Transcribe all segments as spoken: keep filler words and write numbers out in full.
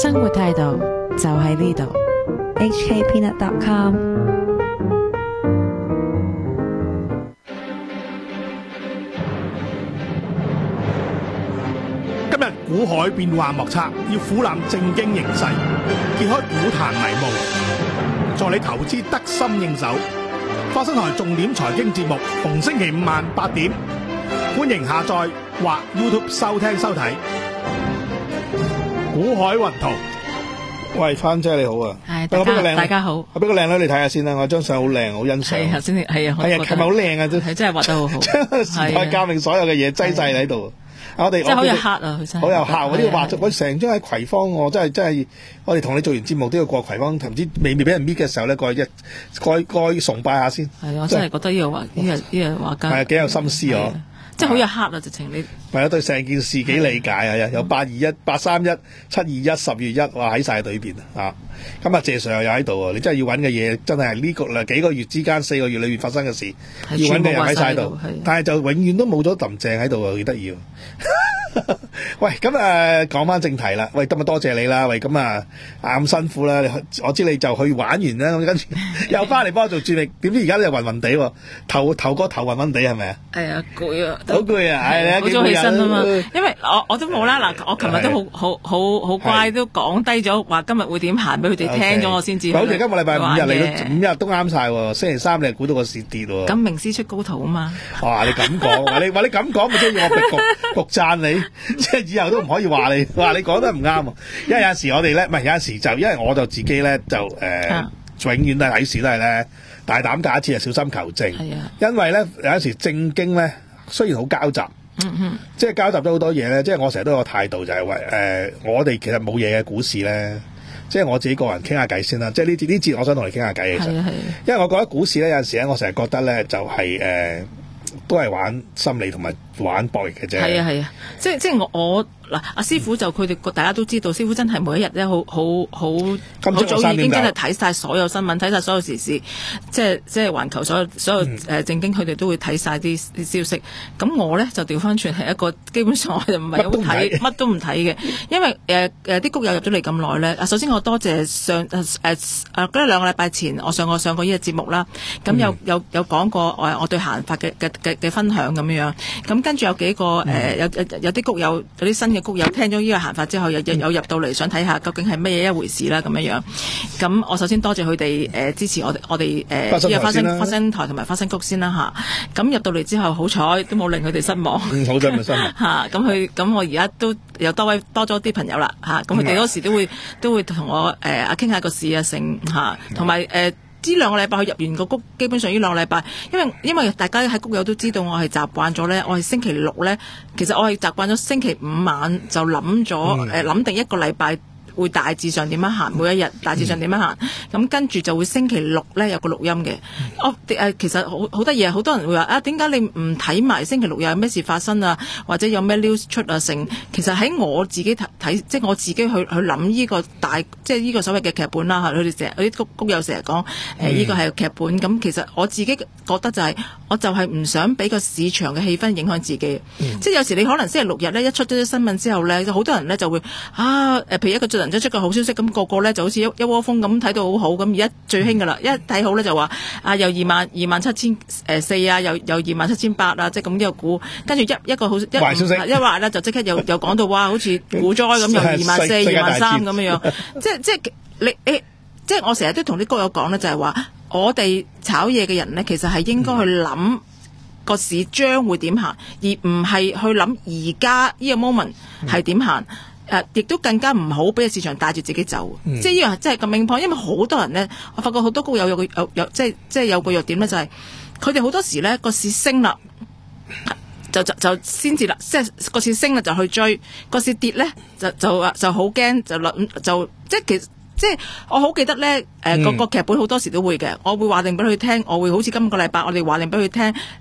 生活態度就喺呢度 ，H K Peanut dot com。 今日股海變幻莫測，要俯瞰正經形勢，揭開股壇迷霧，助你投資得心應手。花生台重點財經節目，逢星期五晚八點，歡迎下載或 YouTube 收聽收睇。股海雲圖，喂，番姐你好啊， 係大家大家好， 我俾個靚女你睇下先啦，我張相好靚，好欣賞。 係頭先係啊， 係啊，係咪好靚啊？ 係真係畫得好好， 將時代革命所有嘅嘢擠晒喺度。我哋真係好有客啊！佢真係好有客，我呢個畫我成張喺葵芳，我真係真係，我哋同你做完節目都要過葵芳，唔知未未俾人搣嘅時候咧，過去一過過去崇拜下先。 係啊，我真係覺得呢個畫呢個呢個畫家係啊，幾有心思啊！ 即係好有黑啊！直情你係啊，對成件事幾理解啊！有八二一、八三一、七二一、十月一，哇喺晒裏邊啊！咁啊，謝 Sir 又喺度啊！你真係要揾嘅嘢，真係呢個啦幾個月之間、四個月裏面發生嘅事，要揾嘅人喺晒度，但係就永遠都冇咗林鄭喺度啊！幾得意！喂，咁啊，講翻正題啦。喂，今日多謝你啦。喂，咁啊，咁辛苦啦。我知你就去玩完啦，咁跟住又翻嚟幫我做主力。點知而家都係暈暈地喎，頭頭個頭暈暈地係咪啊？ 係啊，攰啊， 好攰啊，係啊， 好早起身啊嘛。因為我我都冇啦，嗱，我琴日都好好好好乖，都講低咗話今日會點行俾佢哋聽咗，我先知。 好似今個禮拜五日嚟到五日都啱晒喎。星期三你係估到個市跌喎。 咁名師出高徒啊嘛。 哇！你咁講，話你話你咁講，咪即係我焗焗讚你。即係以後都唔可以話你，話你講得唔啱。因為有陣時我哋咧，唔係有陣時就，因為我就自己咧就誒，呃啊、永遠都係睇市都係咧大膽假設，係小心求證。係啊，因為咧有陣時正經咧雖然好交集，嗯嗯，即係交集咗好多嘢咧。即係我成日都有個態度就係話誒，我哋其實冇嘢嘅股市咧，即係我自己個人傾下偈先啦。即係呢節呢節我想同你傾下偈其實，係啊係啊，因為我覺得股市咧有陣時咧，我成日覺得咧就係、是、誒、呃，都係玩心理同埋玩博弈嘅啫。係啊係啊， 即係即係我我。嗱，阿師傅就佢哋大家都知道，師傅真係每一日咧好好好好早已經真係睇晒所有新聞，睇晒所有時事，即係即係環球所有所有誒正經，佢哋都會睇晒啲消息。咁我咧就調翻轉係一個基本上我就唔係好睇，乜都唔睇嘅，因為誒誒啲谷友入咗嚟咁耐咧。啊，首先我多謝上誒誒誒嗰兩個禮拜前我上過上過呢個節目啦，咁有有有講過我我對行法嘅嘅嘅嘅分享咁樣樣。咁跟住有幾個誒、呃、有有有啲谷友有啲新嘅谷友聽咗呢個行法之後，有有入到嚟想睇下究竟係乜嘢一回事啦咁樣樣。咁我首先多謝佢哋誒支持我哋我哋誒呢個花生花生台同埋花生谷先啦嚇。咁入到嚟之後，好彩都冇令佢哋失望。 嗯，好彩咪失望嚇。咁佢咁我而家都有多位多咗啲朋友啦嚇。咁佢哋嗰時都會都會同我誒啊傾下個事啊成嚇，同埋誒。呢兩個禮拜佢入完個谷，基本上呢兩個禮拜，因為因為大家喺谷友都知道我係習慣咗咧，我係星期六咧，其實我係習慣咗星期五晚就諗咗誒諗定一個禮拜會大致上點樣行，每一日大致上點樣行，咁跟住就會星期六咧有個錄音嘅。我誒其實好好得意，好多人會話啊，點解你唔睇埋星期六又有咩事發生啊，或者有咩 news 出啊成？其實喺我自己睇睇，即係我自己去去諗呢個大，即係呢個所謂嘅劇本啦嚇。佢哋成日啲谷谷友成日講誒呢個係劇本，咁其實我自己覺得就係、是、我就係唔想俾個市場嘅氣氛影響自己。嗯、即係有時你可能星期六日咧一出咗啲新聞之後咧，好多人咧就會啊誒，譬如一個人出個好消息，咁、那個個咧就好似一一窩蜂咁睇到好好，咁而家最興噶啦，一睇好咧就話啊有二萬二萬七千誒四啊，有有二萬七千八啊，即係咁呢個股，跟住一一個好一壞消息一話咧就即刻又又講到哇，好似股災咁，又二萬四、二萬三咁樣樣，即係即係你誒，即係我成日都同啲高友講咧，就係話我哋炒嘢嘅人咧，其實係應該去諗個市將會點行，而唔係去諗而家呢個 moment 係點行。誒，亦都更加唔好俾個市場帶住自己走，嗯、即係呢樣真係咁命破，因為好多人咧，我發覺好多高友有個有有即係即係有個弱點咧，就係佢哋好多時咧個市升啦，就就就先至啦，即係個市升啦就去追，個市跌咧就就就好驚就諗就即係其實即係我好記得咧誒個個劇本好多時都會嘅，我會話定俾佢聽，我會好似今個禮拜我哋話定俾佢聽。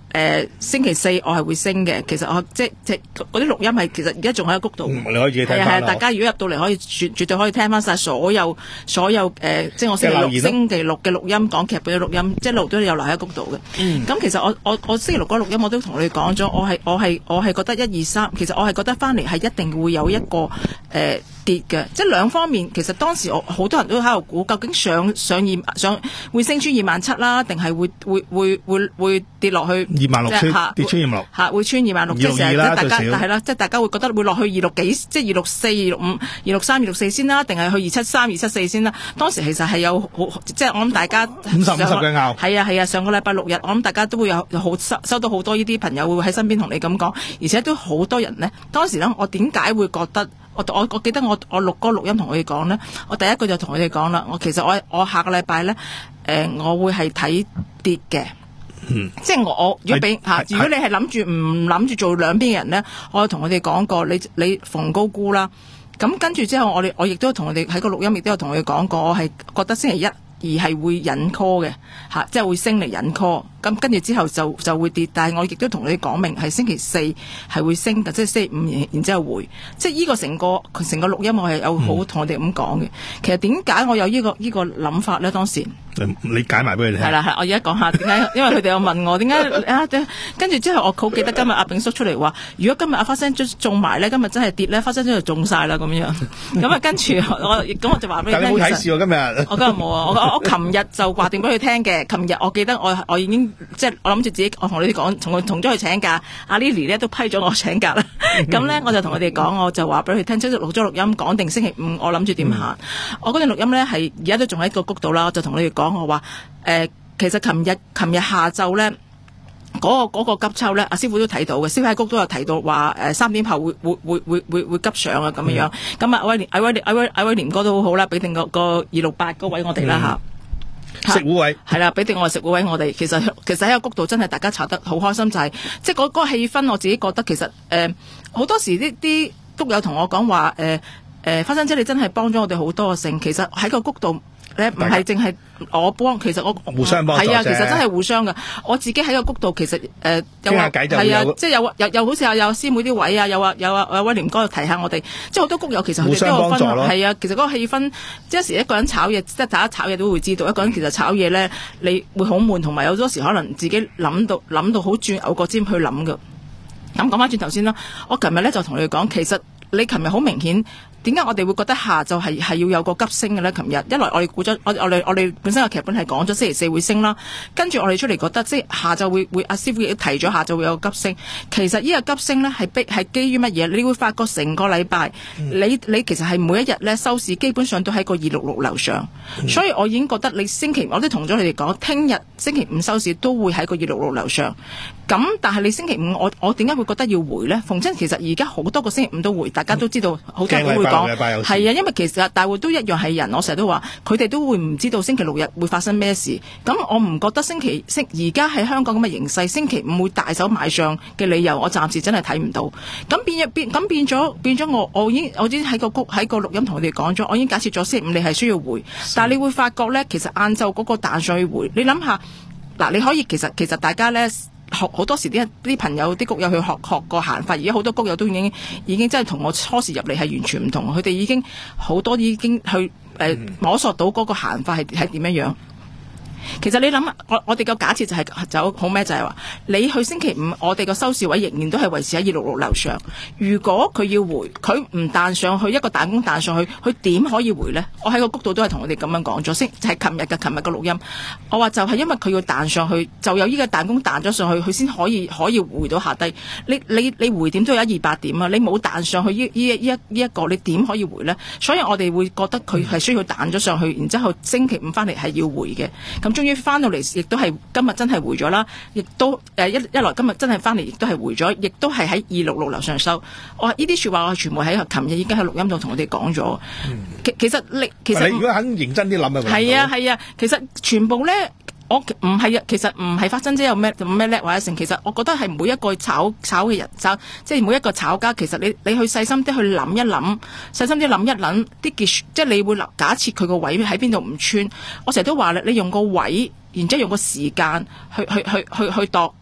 誒星期四我係會升嘅，其實我即即嗰啲錄音係其實而家仲喺個谷度， 嗯，你可以自己聽翻。 係啊，大家如果入到嚟可以絕絕對可以聽翻晒所有所有誒、呃，即係我星期六星期六嘅錄音講劇本嘅錄音，即係錄都有留喺谷度嘅。咁、嗯、其實我我我星期六嗰個錄音我都同你講咗，我係我係我係覺得一二三，其實我係覺得翻嚟係一定會有一個誒。呃跌嘅，即係兩方面。其實當時我好多人都喺度估，究竟上上二上會升穿二萬七啦，定係會會會會會跌落去二萬六穿跌穿二萬六嚇，會穿二萬六，即係成日大家係啦，即係大家會覺得會落去二六幾，即係二六四、二六五、二六三、二六四先啦，定係去二七三、二七四先啦。當時其實係有好，即係我諗大家五十五十嘅拗， 係啊係啊，上個禮拜六日我諗大家都會有好收收到好多呢啲朋友會喺身邊同你咁講，而且都好多人呢。當時呢，我點解會覺得？我我我記得我我錄嗰個錄音同佢哋講咧，我第一句就同佢哋講啦，我其實我我下個禮拜咧，誒、呃、我會係睇跌嘅，嗯，即係我我如果俾嚇，如果你係諗住唔諗住做兩邊嘅人咧，我同佢哋講過，你你逢高估啦，咁跟住之後我哋我亦都同佢哋喺個錄音亦都有同佢哋講過，我係覺得星期一二係會引 call 嘅嚇，即係會升嚟引 call。咁跟住之後就就會跌，但係我亦都同你講明係星期四係會升嘅，即係星期五然之後回，即係呢個成個成個錄音我係有好同我哋咁講嘅。其實點解我有呢、呢個呢、呢個諗法咧？當時你解埋俾佢聽。係啦係，我而家講下點解，因為佢哋有問我點解啊？跟住之後我好記得今日阿炳叔出嚟話，如果今日阿花生中中埋咧，今日真係跌咧，花生就中晒啦咁樣。咁啊跟住我咁我就話俾你聽。但係你冇睇市喎今日。我今日冇啊！我我琴日就話定俾佢聽嘅。琴日我記得我我已經。即係我諗住自己，我同你哋講，同同咗佢請假，阿 Lily 咧都批咗我請假啦。咁咧我就同佢哋講，我就話俾佢聽，即係錄咗錄音，講定星期五我諗住點行。嗯、我嗰段錄音咧係而家都仲喺個谷度啦，我就同你哋講，我話誒、呃，其實琴日琴日下晝咧嗰個、嗰個急抽咧，阿師傅都睇到嘅，師傅喺谷都有提到話誒三點後會會會會會會急上啊咁樣樣。咁啊阿威廉阿威阿威阿威廉哥都好好啦，俾定個個二六八嗰位我哋啦嚇。嗯食糊位係啦，俾定我哋食糊位我哋。其實其實喺個谷度真係大家炒得好開心，就係、是、即係嗰嗰個氣氛。我自己覺得其實誒好、呃、多時啲啲谷友同我講話誒誒，花生姐你真係幫咗我哋好多嘅成。其實喺個谷度咧唔係淨係我幫，其實我互相幫助啫。 係啊，其實真係互相㗎。我自己喺個谷度其實誒、呃、有話係啊，即係有有有好似有有師妹啲位啊，有啊有啊有威廉哥提下我哋，即係好多谷友其實佢哋都有分係啊。其實嗰個氣氛，即係有時一個人炒嘢，即係大家炒嘢都會知道，一個人其實炒嘢咧，你會好悶，同埋有好多時可能自己諗到諗到好轉牛角尖去諗㗎。咁講翻轉頭先啦，我琴日咧就同你講，其實你琴日好明顯。點解我哋會覺得下晝係係要有個急升嘅咧？琴日一來我哋估咗，我我哋我哋本身個劇本係講咗星期四會升啦，跟住我哋出嚟覺得即係下晝會會阿師傅亦都提咗下晝會有個急升。其實呢個急升咧係逼係基於乜嘢？你會發覺成個禮拜，嗯、你你其實係每一日咧收市基本上都喺個二六六樓上，嗯、所以我已經覺得你星期我都同咗你哋講，聽日星期五收市都會喺個二六六樓上。咁但係你星期五我我點解會覺得要回咧？逢親其實而家好多個星期五都回，大家都知道好、嗯、多人都會講係啊，因為其實大會都一樣係人，我成日都話佢哋都會唔知道星期六日會發生咩事。咁我唔覺得星期星而家喺香港咁嘅形勢，星期五會大手買上嘅理由，我暫時真係睇唔到。咁變咗變咁變咗變咗，我我已經我已經喺個谷喺個錄音同佢哋講咗，我已經假設咗星期五你係需要回，但係你會發覺咧，其實晏晝嗰個彈上去回，你諗下嗱，你可以其實其實大家咧。學好多時啲啲朋友啲谷友去學學個行法，而家好多谷友都已經已經真係同我初時入嚟係完全唔同，佢哋已經好多已經去誒、呃、摸索到嗰個行法係係點樣樣。其實你諗，我我哋個假設就係、是、走好咩？就係、是、話你去星期五，我哋個收市位仍然都係維持喺二六六樓上。如果佢要回，佢唔彈上去一個彈弓彈上去，佢點可以回呢？我喺個谷度都係同我哋咁樣講咗，先就係琴日嘅琴日嘅錄音。我話就係因為佢要彈上去，就有呢個彈弓彈咗上去，佢先可以可以回到下低。你你你回點都有一二百點啊！你冇彈上去呢呢一呢一個，你點可以回呢？所以我哋會覺得佢係需要彈咗上去，然之後星期五翻嚟係要回嘅。咁終於翻到嚟，亦都係今日真係回咗啦，亦都誒一一來今日真係翻嚟，亦都係回咗，亦都係喺二六六樓上收。我話呢啲説話，我全部喺琴日已經喺錄音度同我哋講咗。其其實你其實你如果肯認真啲諗啊， 係啊係啊，其實全部咧，我唔係啊，其實唔係發生啫有咩咩叻或者成。其實我覺得係每一個炒炒嘅人，炒即係每一個炒家，其實你你去細心啲去諗一諗，細心啲諗一諗啲結，即係你會假設佢個位喺邊度唔穿。我成日都話咧，你用個位。然之後用個時間去去去去去度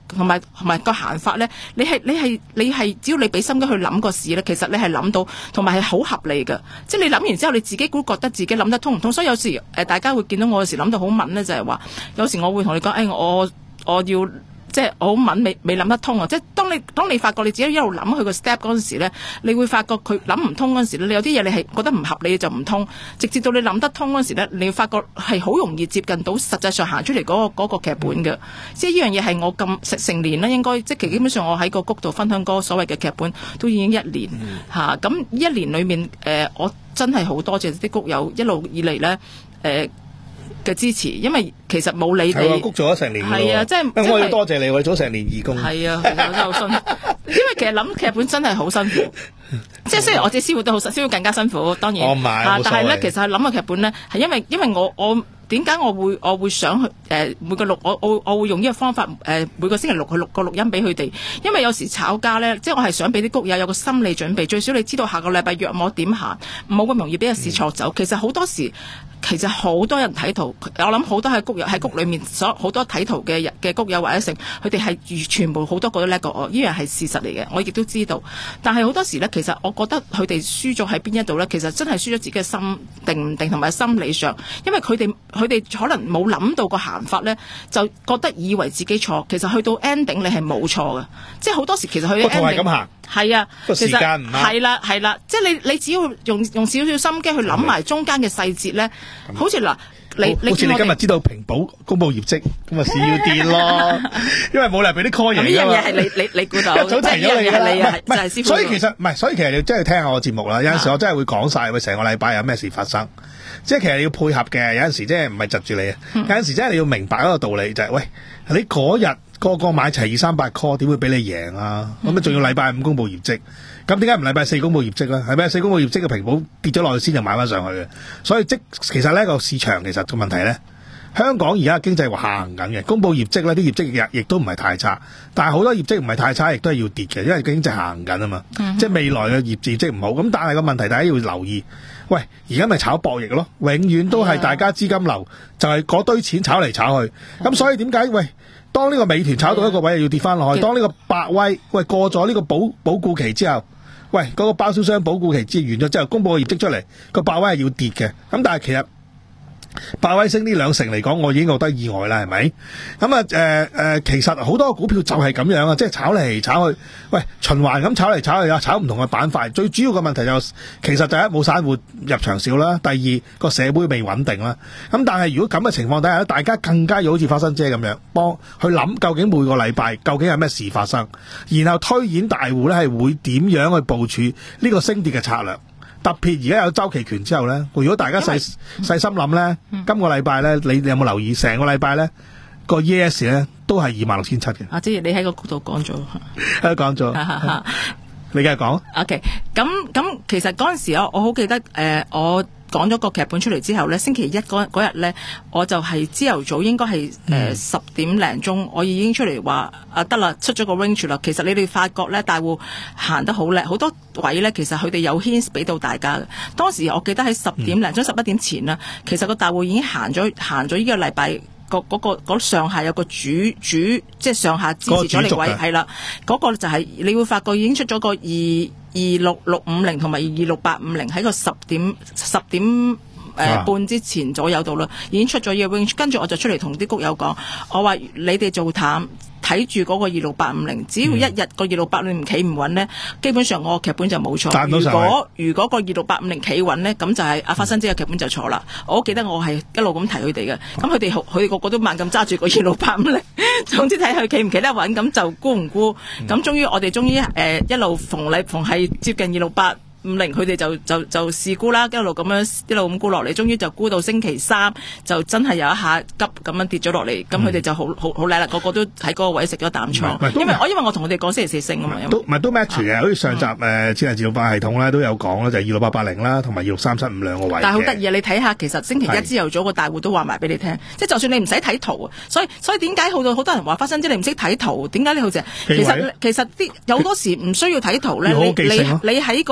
同埋同埋個行法咧，你係你係你係只要你俾心機去諗個事咧，其實你係諗到，同埋係好合理嘅。即係你諗完之後，你自己估覺得自己諗得通唔通？所以有時誒、呃，大家會見到我有時諗到好敏咧，就係、是、話有時我會同你講，誒、哎、我我要。即係我好敏未未諗得通啊！即係當你當你發覺你自己一路諗佢個 step 嗰陣時咧，你會發覺佢諗唔通嗰陣時咧，你有啲嘢你係覺得唔合理就唔通，直至到你諗得通嗰陣時咧，你會發覺係好容易接近到實際上行出嚟嗰、嗰個嗰、嗰個劇本嘅。嗯、即係呢樣嘢係我咁成年啦，應該即係基本上我喺個谷度分享嗰個所謂嘅劇本都已經一年嚇。咁、嗯啊、一年裡面誒、呃，我真係好多謝啲谷友一路以嚟咧誒。呃嘅支持，因為其實冇你哋係谷做咗成年嘅係啊，即係我要多謝你，我做咗成年義工。 係啊，其實真係好辛苦，因為其實諗劇本真係好辛苦。即係雖然我自己師傅都好辛，師傅更加辛苦，當然。我唔係，啊，但係咧，其實係諗個劇本咧，係因為因為我我點解我會我會想去誒、呃、每個錄我我我會用呢個方法誒、呃、每個星期六去錄個錄音俾佢哋，因為有時炒家咧，即係我係想俾啲谷友有個心理準備，最少你知道下個禮拜約我點行，唔好咁容易俾個市錯走。嗯、其實好多時。其實好多人睇圖，我諗好多喺谷友喺谷裏面所好多睇圖嘅嘅谷友或者成，佢哋係全部好多個都叻過我，呢樣係事實嚟嘅，我亦都知道。但係好多時咧，其實我覺得佢哋輸咗喺邊一度咧，其實真係輸咗自己嘅心定唔定同埋心理上，因為佢哋佢哋可能冇諗到個行法咧，就覺得以為自己錯，其實去到 ending 你係冇錯嘅，即係好多時其實佢 ending 係咁行。 係啊， 個時間唔啱。 係啦係啦，即係你你只要用用少少心機去諗埋中間嘅細節咧，好似嗱，你你好似你今日知道平保公佈業績，咁咪市要跌咯，因為冇理由俾啲 call 贏㗎嘛。呢樣嘢係你你你估到，一早提咗你係你啊， 唔係，所以其實唔係，所以其實你真係聽下我節目啦。有陣時我真係會講晒，喂，成個禮拜有咩事發生，即係其實你要配合嘅。有陣時即係唔係窒住你啊，有陣時真係你要明白一個道理就係，喂，你嗰日。個個買齊二三百 call， 點會俾你贏啊？咁啊，仲要禮拜五公佈業績，咁點解唔禮拜四公佈業績咧？係咪四公佈業績嘅平保跌咗落去先就買翻上去嘅？所以即其實呢個市場其實個問題咧，香港而家經濟話行緊嘅，公佈業績咧，啲業績亦亦都唔係太差，但係好多業績唔係太差，亦都係要跌嘅，因為經濟行緊啊嘛，嗯、哼即係未來嘅業業績唔好。咁但係個問題大家要留意，喂，而家咪炒博弈咯，永遠都係大家資金流就係嗰堆錢炒嚟炒去，咁、嗯、所以點解喂？當呢個美團炒到一個位又要跌翻落去，當呢個百威喂過咗呢個保保固期之後，喂嗰、那個包銷商保固期之完咗之後，公佈個業績出嚟，個百威係要跌嘅。咁但係其實百威升呢兩成嚟講，我已經覺得意外啦，係咪？咁啊誒誒，其實好多股票就係咁樣啊，即係炒嚟炒去，喂循環咁炒嚟炒去啊，炒唔同嘅板塊。最主要嘅問題就其實第一冇散戶入場少啦，第二個社會未穩定啦。咁但係如果咁嘅情況底下咧，大家更加要好似花生姐咁樣幫去諗究竟每個禮拜究竟有咩事發生，然後推演大戶咧係會點樣去部署呢個升跌嘅策略。特別而家有周期權之後咧，如果大家細細心諗咧，嗯、今個禮拜咧，你你有冇留意成個禮拜咧個 E S 咧都係二萬六千七嘅。啊，即係你喺個角度講咗，喺度講咗，你繼續講。OK，咁咁其實嗰陣時我我好記得誒、呃，我講咗個劇本出嚟之後咧，星期一嗰嗰日咧，我就係朝頭早應該係誒十點零鐘，我已經出嚟話啊得啦，出咗個 range 啦。其實你哋發覺咧，大戶行得好叻，好多位咧，其實佢哋有 hints 俾到大家嘅。當時我記得喺十點零鐘十一點前啦，其實個大戶已經行咗行咗呢個禮拜。嗰個嗰、嗰個上下有個主主即係上下支持咗你位係啦，嗰、嗰個就係、是、你會發覺已經出咗個二二六六五零同埋二二六八五零喺個十點十點誒、呃、半之前左右度啦，已經出咗呢個 range， 跟住我就出嚟同啲谷友講，我話你哋做淡。睇住嗰個二六八五零，只要一日個二六八五零企唔穩呢，基本上我個劇本就冇錯。如果如果個二六八五零企穩呢，咁就係阿花生姐嘅劇本就錯啦。嗯、我記得我係一路咁提佢哋嘅，咁佢哋佢哋個個都猛咁揸住個二六八五零，總之睇佢企唔企得穩，咁就沽唔沽。咁、嗯、終於我哋終於誒、呃、一路逢禮逢係接近二六八五零，佢哋就就就試沽啦，一路咁樣一路咁沽落嚟，終於就沽到星期三，就真係有一下急咁樣跌咗落嚟，咁佢哋就好好好叻啦，個個都喺嗰個位食咗啖倉，因為我因為我同佢哋講星期四升啊嘛，都唔係都 match 嘅，好似上集誒智能自動化系統咧都有講啦，就係二六八八零啦，同埋二六三七五兩個位。但係好得意啊！你睇下，其實星期一朝頭早個大戶都話埋俾你聽，即係就算你唔使睇圖啊，所以所以點解好多好多人話花生姐你唔識睇圖？點解你好似其實其實啲有好多時唔需要睇圖咧？你你你喺個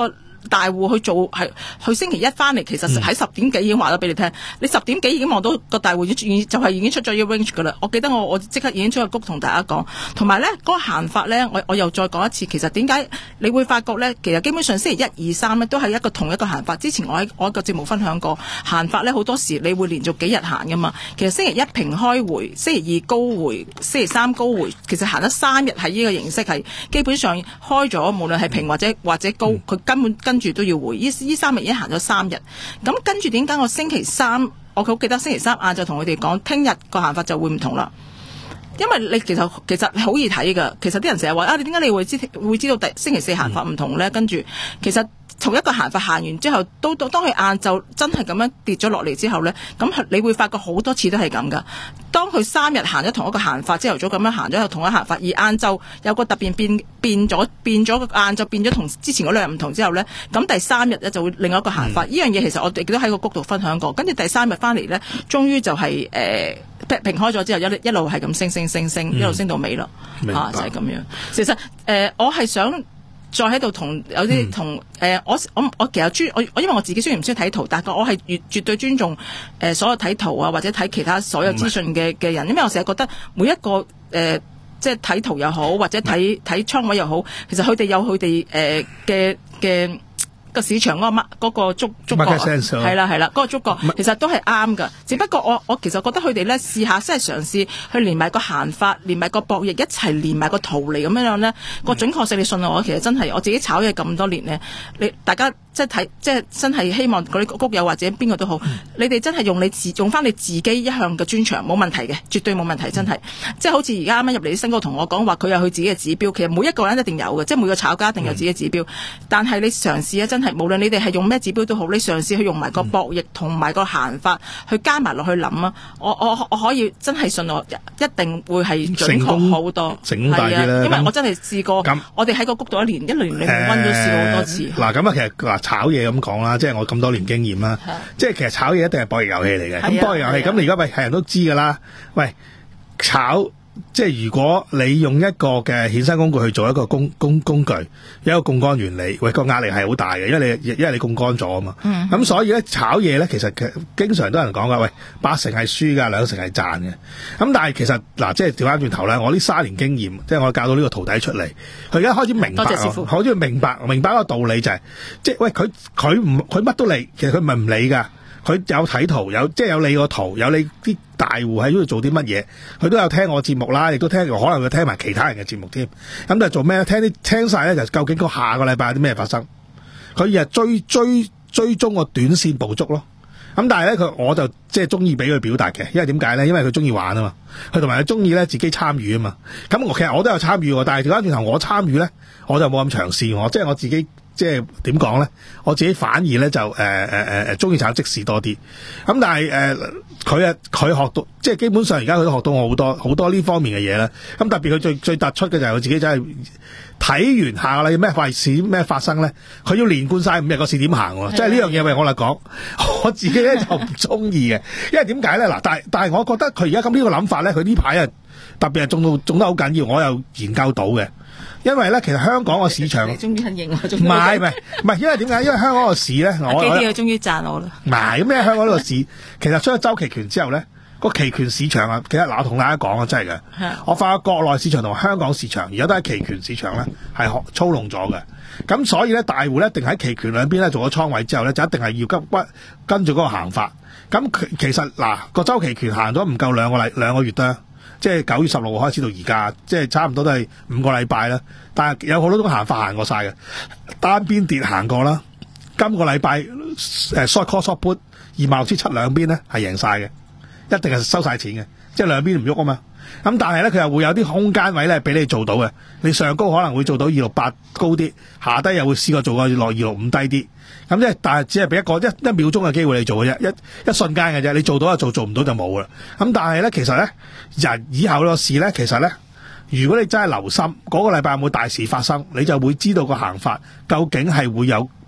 大戶去做係去星期一翻嚟，其實喺十點幾已經話咗俾你聽，你十點幾已經望到個大戶已經就係已經出咗呢個 range 噶啦。我記得我我即刻已經出個谷同大家講，同埋咧嗰個行法咧，我我又再講一次，其實點解你會發覺咧，其實基本上星期一二三咧都係一個同一個行法。之前我喺我一個節目分享過，行法咧好多時你會連續幾日行噶嘛。其實星期一平開回，星期二高回，星期三高回，其實行咗三日係呢個形式係基本上開咗，無論係平或者或者高，佢根本跟住都要回。呢呢三日已經行咗三日，咁跟住點解我星期三我好記得星期三晏晝同佢哋講，聽日個行法就會唔同啦。因為你其實其實好易睇噶，其實啲人成日話啊，你點解你會知會知道第星期四行法唔同咧？跟住其實同一個行法行完之後，都當佢晏晝真係咁樣跌咗落嚟之後咧，咁你會發覺好多次都係咁噶。當佢三日行咗同一個行法，朝頭早咁樣行咗同一個行法，而晏晝有個突變變變咗變咗個晏晝變咗同之前嗰兩日唔同之後咧，咁第三日咧就會另外一個行法。呢、嗯、樣嘢其實我哋都喺個谷度分享過。跟住第三日翻嚟咧，終於就係、是、誒。呃平開咗之後，一一路係咁升升升升，一路升到尾咯，啊就係、是、咁樣。其實誒、呃，我係想再喺度同有啲同誒，我我我其實專我我因為我自己雖然唔中意睇圖，但係我係絕絕對尊重誒、呃、所有睇圖啊或者睇其他所有資訊嘅嘅人，因為我成日覺得每一個誒、呃、即係睇圖又好或者睇睇倉位又好，其實佢哋有佢哋誒嘅嘅。個市場嗰、那個嗰個觸觸覺係啦係啦，嗰、那個觸覺其實都係啱噶。只不過我我其實覺得佢哋咧試下，即係嘗試去連埋個行法，連埋個博弈一齊連埋個圖嚟咁樣樣咧，個準確性你信我，其實真係我自己炒嘢咁多年咧，你大家即係睇即係真係希望嗰啲谷友或者邊個都好，嗯、你哋真係用你自用翻你自己一向嘅專長，冇問題嘅，絕對冇問題，真係、嗯、即係好似而家啱啱入嚟啲新哥同我講話，佢有佢自己嘅指標，其實每一個人一定有嘅，即係每個炒家一定有自己嘅指標，嗯、但係你嘗試啊，真係無論你哋係用咩指標都好，你嘗試去用埋個博弈同埋個行法去加埋落去諗啊！我我我可以真係信我，一定會係準確好多， 成功大啲啦。 因為我真係試過，我哋喺個谷度一年一年零溫都試過好多次。嗱咁啊，其實嗱炒嘢咁講啦，即係我咁多年經驗啦，即係其實炒嘢一定係博弈遊戲嚟嘅。咁博弈遊戲咁，你而家喂係人都知㗎啦。喂，炒。即係如果你用一個嘅衍生工具去做一個工工工具，有一個槓桿原理，喂個壓力係好大嘅，因為你因為你槓桿咗啊嘛。咁、嗯、所以咧炒嘢咧，其實其實經常都有人講噶，喂八成係輸噶，兩成係賺嘅。咁但係其實嗱，即係調翻轉頭咧，我呢三年經驗，即係我教到呢個徒弟出嚟，佢而家開始明白， 多謝師父， 開始明白明白一個道理就係、是，即係喂佢佢唔佢乜都理，其實佢唔係唔理噶。佢有睇圖，有即係有你個圖，有你啲大戶喺度做啲乜嘢，佢都有聽我節目啦，亦都聽，可能會聽埋其他人嘅節目添。咁就做咩咧？聽啲聽晒咧，就究竟個下個禮拜有啲咩發生？佢日追追追蹤個短線捕捉咯。咁但係咧，佢我就即係中意俾佢表達嘅，因為點解咧？因為佢中意玩啊嘛，佢同埋佢中意咧自己參與啊嘛。咁我其實我都有參與喎，但係調翻轉頭我參與咧，我就冇咁長線，我即係我自己。即係點講咧？我自己反而咧就誒誒誒誒中意炒即時多啲。咁但係誒佢啊佢學到即係基本上而家佢都學到我好多好多呢方面嘅嘢啦。咁特別佢最最突出嘅就係佢自己真係睇完下個禮咩壞事咩發生咧，佢要連貫晒五日個市點行喎。即係呢樣嘢為我嚟講，我自己咧就唔中意嘅。因為點解咧？嗱，但係但係我覺得佢而家咁呢個諗法咧，佢呢排啊特別係中到中得好緊要，我又研究到嘅。因為咧，其實香港個市場， 你終於肯認我，終於唔係唔係唔係，因為點解？因為香港個市咧，我幾啲佢終於讚我啦。 唔係咁咩？香港呢個市，其實出咗周期權之後咧，個期權市場啊，其實嗱，我同大家講啊，真係嘅，我發覺國內市場同香港市場而家都係期權市場咧，係操弄咗嘅。咁所以咧，大戶咧一定喺期權兩邊咧做咗倉位之後咧，就一定係要跟跟住嗰個行法。咁其實嗱個周期權行咗唔夠兩個禮兩個月啦。即係九月十六號開始到而家，即係差唔多都係五個禮拜啦。但係有好多種行法行過晒嘅，單邊跌行過啦。今個禮拜誒 short call short put 二萬六千七兩邊咧係贏晒嘅，一定係收晒錢嘅，即係兩邊唔喐啊嘛。咁但係咧佢又會有啲空間位咧俾你做到嘅。你上高可能會做到二六八高啲，下低又會試過做個落二六五低啲。咁即係但係只係俾一個一一秒鐘嘅機會你做嘅啫，一一瞬間嘅啫。你做到就做，做唔到就冇啦。咁但係咧，其實咧人以後個事咧，其實咧，如果你真係留心嗰個禮拜有冇大事發生，你就會知道個行法究竟係會有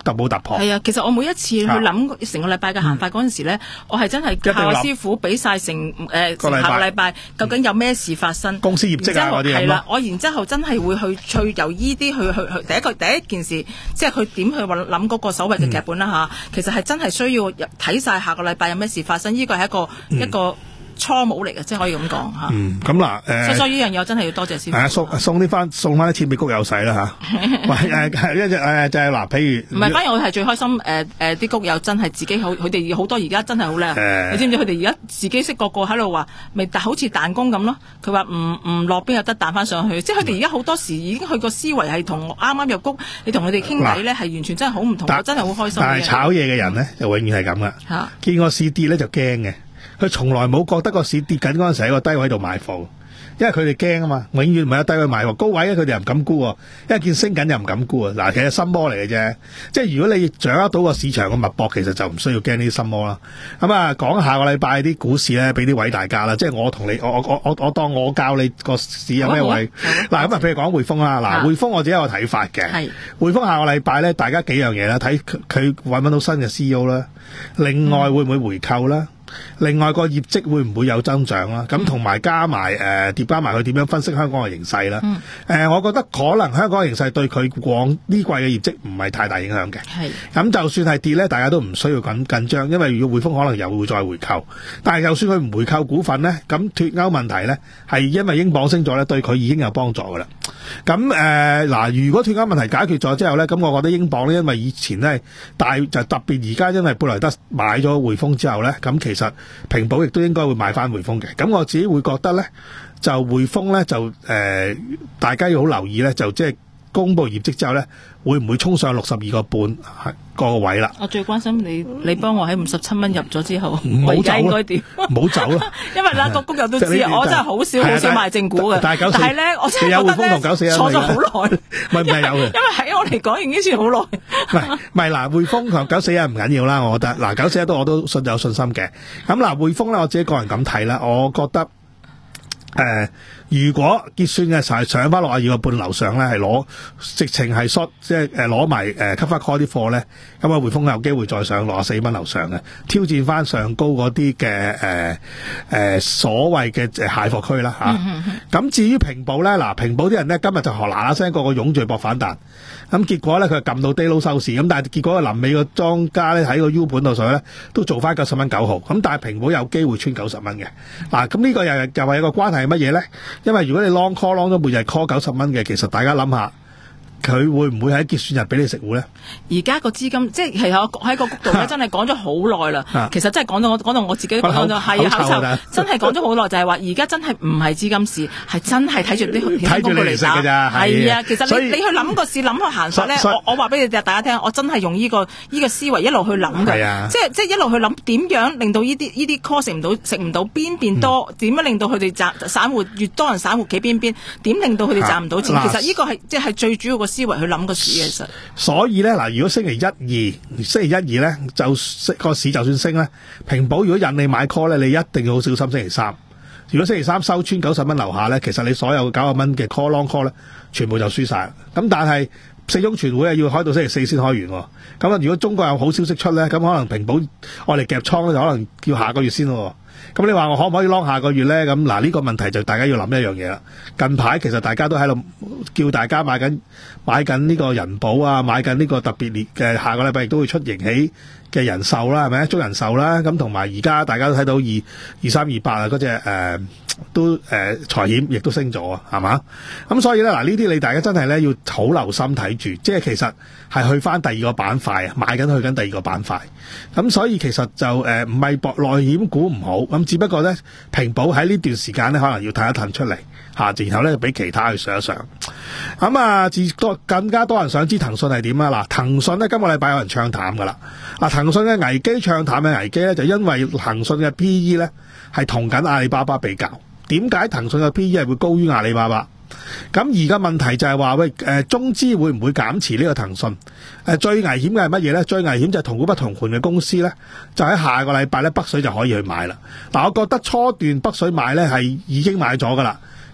突冇突破。 係啊，其實我每一次去諗成個禮拜嘅行法嗰陣時咧，嗯、我係真係靠師傅俾晒成誒成下個禮拜究竟有咩事發生， 公司業績啊嗰啲咁咯。係啦， 我然之後真係會去去由依啲去去去第一個第一件事，即係佢點去諗嗰個所謂嘅劇本啦嚇、嗯。其實係真係需要睇晒下個禮拜有咩事發生，呢個係一個、嗯、一個。初舞嚟嘅，即係可以咁講嚇。嗯， 咁嗱，誒， 所以呢樣嘢我真係要多謝師傅。 係啊，送送啲翻，送翻啲錢俾谷友使啦嚇。喂，誒係一隻誒就係嗱，譬如唔係，反而我係最開心誒誒啲谷友真係自己好，佢哋好多而家真係好叻。你知唔知佢哋而家自己識個個喺度話，咪好似彈弓咁咯？佢話唔唔落邊有得彈翻上去，即係佢哋而家好多時已經去個思維係同啱啱入谷，你同佢哋傾偈咧係完全真係好唔同，我真係好開心。 但係炒嘢嘅人咧，就永遠係咁噶。嚇，見個市跌咧就驚嘅。佢從來冇覺得個市跌緊嗰陣時喺個低位度買貨，因為佢哋驚啊嘛，永遠唔係喺低位買貨，高位咧佢哋又唔敢沽喎，因為見升緊又唔敢沽啊。嗱，其實心魔嚟嘅啫，即係如果你掌握到個市場嘅脈搏，其實就唔需要驚呢啲心魔啦。咁啊，講下個禮拜啲股市咧，俾啲位大家啦，即係我同你，我我我我當我教你個市有咩位。嗱，咁啊，譬如講匯豐啦，嗱，匯豐我自己有個睇法嘅，匯豐下個禮拜咧，大家幾樣嘢啦，睇佢揾唔揾到新嘅 C E O 啦，另外會唔會回購啦？另外個業績會唔會有增長啦？咁同埋加埋誒疊加埋佢點樣分析香港嘅形勢啦？誒、嗯呃，我覺得可能香港嘅形勢對佢往呢季嘅業績唔係太大影響嘅。係咁，就算係跌咧，大家都唔需要緊緊張，因為如果匯豐可能又會再回購。但係就算佢唔回購股份咧，咁脫歐問題咧係因為英鎊升咗咧，對佢已經有幫助㗎啦。咁誒嗱，如果脫歐問題解決咗之後咧，咁我覺得英鎊咧，因為以前咧大就特別而家因為貝萊德買咗匯豐之後咧，咁其實平保亦都應該會買翻匯豐嘅。咁我自己會覺得咧，就匯豐咧就誒、呃，大家要好留意咧，就即係公佈業績之後咧，會唔會衝上六十二個半個位啦？ 我最關心你，你幫我喺五十七蚊入咗之後， 我而家應該點？ 唔好走啦！ 因為嗱，個谷友都知，我真係好少好少買正股嘅。但係咧，我真係覺得咧，坐咗好耐。 唔係唔係有嘅，因為喺我嚟講已經算好耐。 唔係唔係嗱，匯豐同九四一唔緊要啦，我覺得嗱九四一都我都信有信心嘅。咁嗱，匯豐咧，我自己個人咁睇啦，我覺得。誒、呃，如果結算嘅時候上翻六廿二個半樓上咧，係攞直情係 short，即係誒攞埋誒 cover call 啲貨咧，咁啊匯豐有機會再上六廿四蚊樓上嘅，挑戰翻上高嗰啲嘅誒誒所謂嘅誒蟹貨區啦吓。咁、啊嗯、至於平保咧，嗱平保啲人咧今日就嗱嗱聲個個湧住搏反彈，咁結果咧佢撳到 day low 收市，咁但係結果臨尾個莊家咧喺個 U 盤度上咧都做翻九十蚊九毫，咁但係平保有機會穿九十蚊嘅。嗱咁呢個又又係有個關係係乜嘢咧？因為如果你 long call long 咗每日 call 九十蚊嘅，其實大家諗下。佢會唔會喺結算日俾你食糊咧？ 而家個資金即係其實我喺個谷度咧，真係講咗好耐啦。其實真係講到我講到我自己都講到係口臭，真係講咗好耐，就係話而家真係唔係資金市，係真係睇住啲睇住你嚟食㗎咋。係啊，其實你你去諗個市，諗個行法咧，我我話俾你大家聽，我真係用呢個呢個思維一路去諗嘅，即係即係一路去諗點樣令到呢啲呢啲 call 食唔到食唔到邊邊多，點樣令到佢哋賺散戶越多人散戶企邊邊，點令到佢哋賺唔到錢？其實呢個係即係最主要個思維去諗個市其實，所以咧嗱，如果星期一二、星期一二咧，就個市就算升咧，平保如果引你買 call 咧，你一定要好小心星期三。如果星期三收穿九十蚊樓下咧，其實你所有九十蚊嘅 call long call 咧，全部就輸晒。咁但係四中全會係要開到星期四先開完喎。咁啊，如果中國有好消息出咧，咁可能平保我哋夾倉咧，就可能要下個月先喎。咁你話我可唔可以 long 下個月咧？咁嗱呢個問題就大家要諗一樣嘢啦。近排其實大家都喺度叫大家買緊買緊呢個人保啊，買緊呢個特別烈嘅下個禮拜亦都會出盈喜嘅人壽啦，係咪？中人壽啦，咁同埋而家大家都睇到二二三二八啊嗰隻誒都誒、呃、財險亦都升咗啊，係嘛？咁所以咧嗱呢啲你大家真係咧要好留心睇住，即係其實係去翻第二個板塊啊，買緊去緊第二個板塊。咁所以其實就誒唔係博內險股唔好，咁只不過咧平保喺呢段時間咧可能要褪一褪出嚟嚇，然後咧俾其他去上一上。咁啊，自多更加多人想知騰訊係點啊？嗱，騰訊咧今個禮拜有人唱淡噶啦。嗱，騰訊嘅危機唱淡嘅危機咧，就因為騰訊嘅 P E 咧係同緊阿里巴巴比較。點解騰訊嘅 P E 係會高於阿里巴巴？咁而家問題就係話喂，誒中資會唔會減持呢個騰訊？誒最危險嘅係乜嘢咧？最危險就係同股不同權嘅公司咧，就喺下個禮拜咧北水就可以去買啦。嗱，我覺得初段北水買咧係已經買咗噶啦。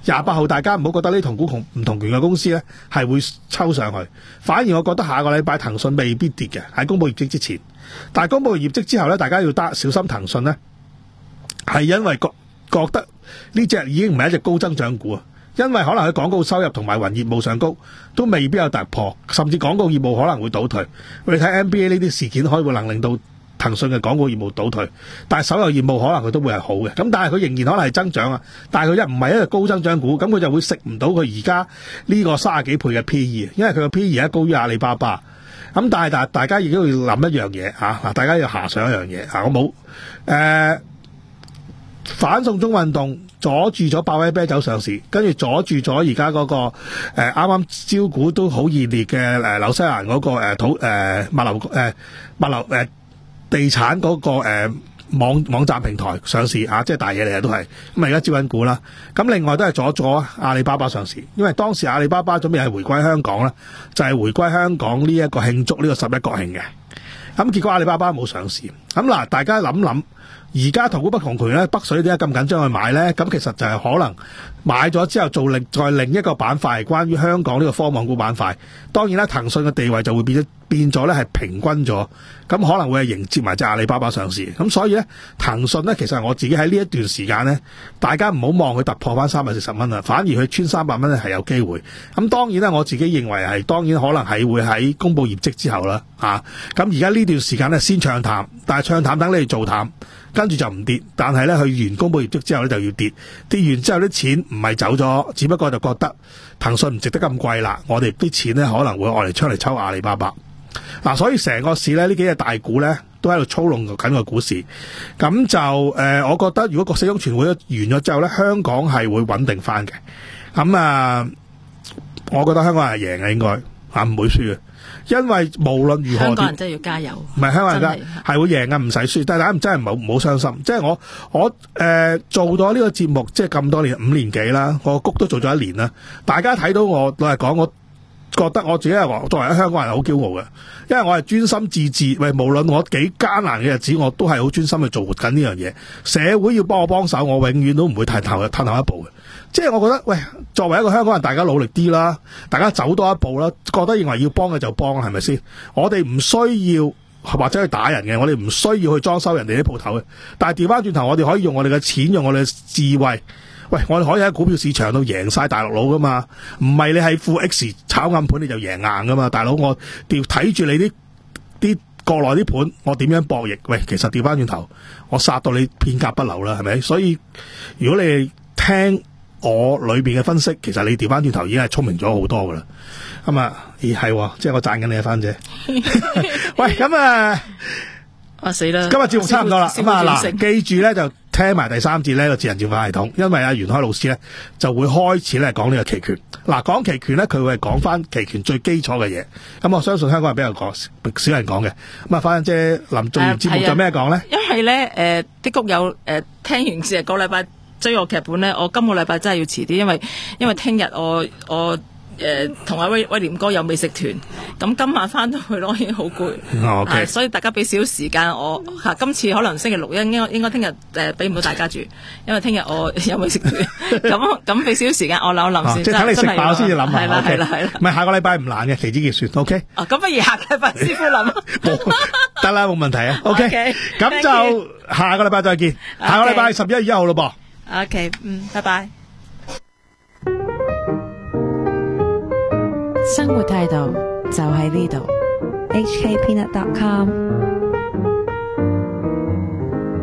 廿八號大家唔好覺得呢同股同唔同權嘅公司咧係會抽上去，反而我覺得下個禮拜騰訊未必跌嘅，喺公佈業績之前。但係公佈完業績之後咧，大家要得小心騰訊咧，係因為覺覺得呢隻已經唔係一隻高增長股啊。因為可能佢廣告收入同埋雲業務上高都未必有突破，甚至廣告業務可能會倒退。我哋睇 N B A 呢啲事件，可以會能令到騰訊嘅廣告業務倒退，但係手遊業務可能佢都會係好嘅。咁但係佢仍然可能係增長啊，但係佢一唔係一個高增長股，咁佢就會食唔到佢而家呢個三十幾倍嘅 P E， 因為佢個 P E 而家高於阿里巴巴。咁但係大大家亦都要諗一樣嘢嚇，嗱大家要遐想一樣嘢嚇，我冇誒。呃反送中運動阻住咗百威啤酒上市，跟住阻住咗而家嗰個誒啱啱招股都好熱烈嘅誒紐西蘭嗰、那個誒、呃、土誒、呃、物流誒、呃、物流誒、呃、地產嗰、那個誒、呃、網網站平台上市啊，即係大嘢嚟嘅都係咁啊！而家招緊股啦，咁另外都係阻咗阿里巴巴上市，因為當時阿里巴巴準備係回歸香港啦，就係、是、回歸香港呢一個慶祝呢個十一國慶嘅，咁結果阿里巴巴冇上市。咁嗱，大家諗諗。而家同股不同權咧，北水點解咁緊張去買咧？咁其實就係可能買咗之後做另再另一個板塊，係關於香港呢個科網股板塊。當然啦，騰訊嘅地位就會變咗變咗咧，係平均咗，咁可能會係迎接埋隻阿里巴巴上市。咁所以咧，騰訊咧其實我自己喺呢一段時間咧，大家唔好望佢突破翻三百四十蚊啦，反而佢穿三百蚊咧係有機會。咁當然啦，我自己認為係當然可能係會喺公佈業績之後啦，嚇。咁而家呢段時間咧先唱淡，但係唱淡等你哋做淡。跟住就唔跌，但係咧佢完公佈業績之後咧就要跌，跌完之後啲錢唔係走咗，只不過就覺得騰訊唔值得咁貴啦，我哋啲錢咧可能會愛嚟出嚟抽阿里巴巴。嗱、啊，所以成個市咧呢幾隻大股咧都喺度操弄緊個股市，咁就誒、呃，我覺得如果個四中全會完咗之後咧，香港係會穩定翻嘅。咁啊，我覺得香港係贏嘅應該啊，唔會輸嘅。因為無論如何， 香港人真係要加油。唔係香港人家係會贏嘅，唔使輸。但係大家真係唔好唔好傷心。即係我我誒、呃、做咗呢個節目，即係咁多年五年幾啦，我谷都做咗一年啦。大家睇到我老實講，我覺得我自己係話作為一香港人係好驕傲嘅，因為我係專心致志。喂，無論我幾艱難嘅日子，我都係好專心去做活緊呢樣嘢。社會要幫我幫手，我永遠都唔會退後退後一步嘅。即係我覺得，喂，作為一個香港人，大家努力啲啦，大家走多一步啦，覺得認為要幫嘅就幫，係咪先？我哋唔需要或者去打人嘅，我哋唔需要去裝修人哋啲鋪頭嘅。但係調翻轉頭，我哋可以用我哋嘅錢，用我哋嘅智慧，喂，我哋可以喺股票市場度贏晒大陸佬噶嘛？唔係你係富 X 炒暗盤你就贏硬噶嘛？大佬，我調睇住你啲啲國內啲盤，我點樣博弈？喂，其實調翻轉頭，我殺到你片甲不留啦，係咪？所以如果你聽我裏邊嘅分析，其實你調翻轉頭已經係聰明咗好多噶啦。咁啊，咦係，即係我讚緊你啊，番姐。喂，咁啊， 啊死啦！ 今日節目差唔多啦。咁啊嗱，記住咧就聽埋第三節呢個智能照化系統，因為阿袁開老師咧就會開始咧講呢個期權。嗱，講期權咧，佢會係講翻期權最基礎嘅嘢。咁我相信香港人比較講少人講嘅。咁啊，番姐臨做完節目有咩講咧？ 因為咧，誒啲谷友誒、呃、聽完成個禮拜追我劇本咧，我今個禮拜真係要遲啲，因為因為聽日我我誒同阿威威廉哥有美食團，咁今晚翻到去咯已經好攰， 哦 okay. 所以大家俾少少時間我嚇、啊，今次可能星期六應應該應該聽日誒俾唔到大家住，因為聽日我有美食團，咁咁俾少少時間我諗諗先， 即係等你食飽先至諗下， 係啦係啦係啦， 唔係下個禮拜唔難嘅，期指結算 OK。 啊，咁不如下個禮拜師傅諗， 得啦冇問題啊 OK，咁就下個禮拜再見， okay. 下個禮拜十一月一號咯噃。 OK， 嗯，拜拜。 生活態度就喺呢度。H K Peanut dot com